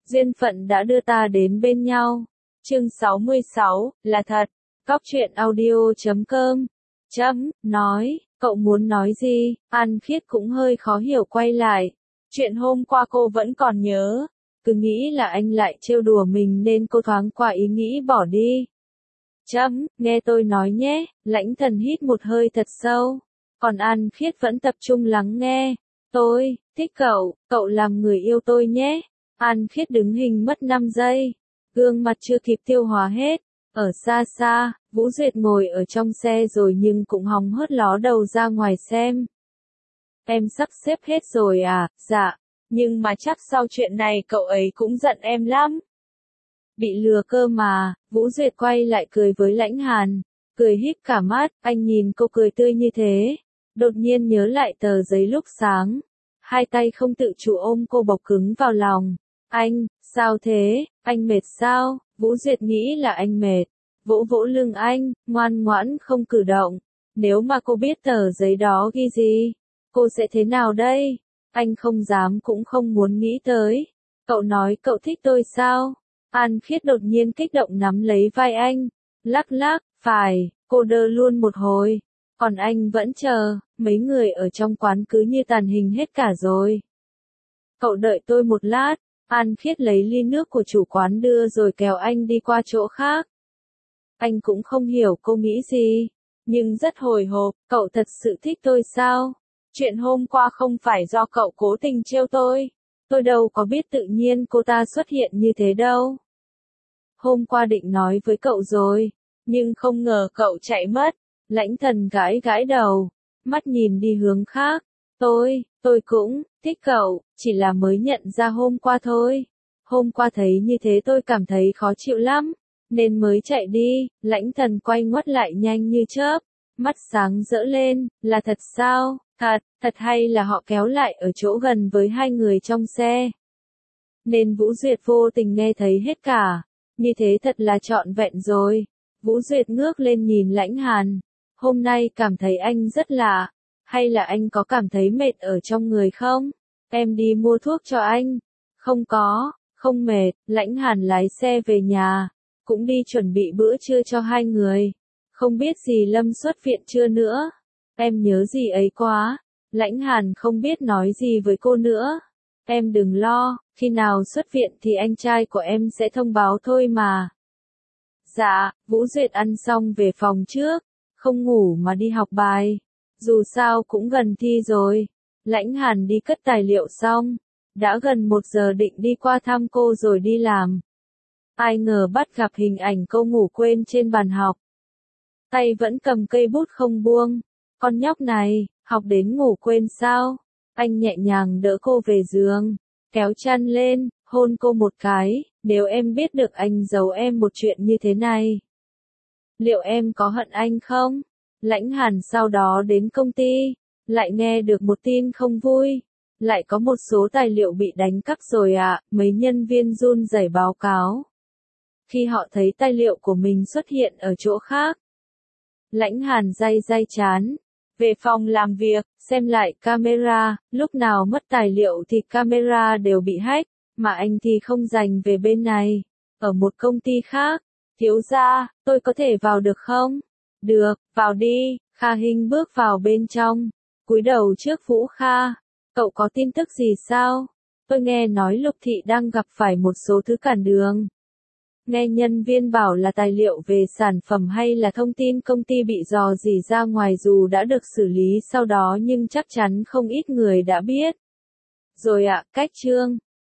Duyên phận đã đưa ta đến bên nhau. Chương 66, là thật. Góc truyện audio.com. Nói, cậu muốn nói gì? An Khiết cũng hơi khó hiểu quay lại. Chuyện hôm qua cô vẫn còn nhớ. Cứ nghĩ là anh lại trêu đùa mình nên cô thoáng qua ý nghĩ bỏ đi. Nghe tôi nói nhé, Lãnh Thần hít một hơi thật sâu. Còn An Khiết vẫn tập trung lắng nghe. Tôi thích cậu, cậu làm người yêu tôi nhé. An Khiết đứng hình mất 5 giây. Gương mặt chưa kịp tiêu hóa hết. Ở xa xa, Vũ Duyệt ngồi ở trong xe rồi nhưng cũng hóng hớt ló đầu ra ngoài xem. Em sắp xếp hết rồi à? Dạ. Nhưng mà chắc sau chuyện này cậu ấy cũng giận em lắm. Bị lừa cơ mà. Vũ Duyệt quay lại cười với Lãnh Hàn. Cười híp cả mắt, anh nhìn cô cười tươi như thế. Đột nhiên nhớ lại tờ giấy lúc sáng. Hai tay không tự chủ ôm cô bọc cứng vào lòng. Anh, sao thế? Anh mệt sao? Vũ Duyệt nghĩ là anh mệt. Vỗ vỗ lưng anh, ngoan ngoãn không cử động. Nếu mà cô biết tờ giấy đó ghi gì, cô sẽ thế nào đây? Anh không dám cũng không muốn nghĩ tới. Cậu nói cậu thích tôi sao? An Khiết đột nhiên kích động nắm lấy vai anh. Lắc lắc, phải, cô đơ luôn một hồi. Còn anh vẫn chờ, mấy người ở trong quán cứ như tàn hình hết cả rồi. Cậu đợi tôi một lát. An Khiết lấy ly nước của chủ quán đưa rồi kéo anh đi qua chỗ khác. Anh cũng không hiểu cô nghĩ gì, nhưng rất hồi hộp, cậu thật sự thích tôi sao? Chuyện hôm qua không phải do cậu cố tình trêu tôi đâu có biết tự nhiên cô ta xuất hiện như thế đâu. Hôm qua định nói với cậu rồi, nhưng không ngờ cậu chạy mất. Lãnh Thần gãi gãi đầu, mắt nhìn đi hướng khác. Tôi cũng thích cậu, chỉ là mới nhận ra hôm qua thôi. Hôm qua thấy như thế tôi cảm thấy khó chịu lắm, nên mới chạy đi. Lãnh Thần quay ngoắt lại nhanh như chớp, mắt sáng rỡ lên, là thật sao? Thật hay là họ kéo lại ở chỗ gần với hai người trong xe. Nên Vũ Duyệt vô tình nghe thấy hết cả, như thế thật là trọn vẹn rồi. Vũ Duyệt ngước lên nhìn Lãnh Hàn, hôm nay cảm thấy anh rất lạ. Hay là anh có cảm thấy mệt ở trong người không? Em đi mua thuốc cho anh. Không có, không mệt. Lãnh Hàn lái xe về nhà, cũng đi chuẩn bị bữa trưa cho hai người. Không biết gì Lâm xuất viện chưa nữa. Em nhớ gì ấy quá. Lãnh Hàn không biết nói gì với cô nữa. Em đừng lo, khi nào xuất viện thì anh trai của em sẽ thông báo thôi mà. Dạ, Vũ Duyệt ăn xong về phòng trước, không ngủ mà đi học bài. Dù sao cũng gần thi rồi. Lãnh Hàn đi cất tài liệu xong. Đã gần 1 giờ định đi qua thăm cô rồi đi làm. Ai ngờ bắt gặp hình ảnh cô ngủ quên trên bàn học. Tay vẫn cầm cây bút không buông. Con nhóc này, học đến ngủ quên sao? Anh nhẹ nhàng đỡ cô về giường, kéo chăn lên, hôn cô một cái. Nếu em biết được anh giấu em một chuyện như thế này, liệu em có hận anh không? Lãnh Hàn sau đó đến công ty, lại nghe được một tin không vui. Lại có một số tài liệu bị đánh cắp rồi ạ. Mấy nhân viên run rẩy báo cáo. Khi họ thấy tài liệu của mình xuất hiện ở chỗ khác, Lãnh Hàn day chán. Về phòng làm việc, xem lại camera, lúc nào mất tài liệu thì camera đều bị hack, mà anh thì không dành về bên này, ở một công ty khác. Thiếu gia, tôi có thể vào được không? Được, vào đi. Kha Hinh bước vào bên trong, cúi đầu trước Vũ Kha. Cậu có tin tức gì sao? Tôi nghe nói Lục Thị đang gặp phải một số thứ cản đường. Nghe nhân viên bảo là tài liệu về sản phẩm hay là thông tin công ty bị rò rỉ ra ngoài, dù đã được xử lý sau đó nhưng chắc chắn không ít người đã biết. Rồi ạ, cách chương.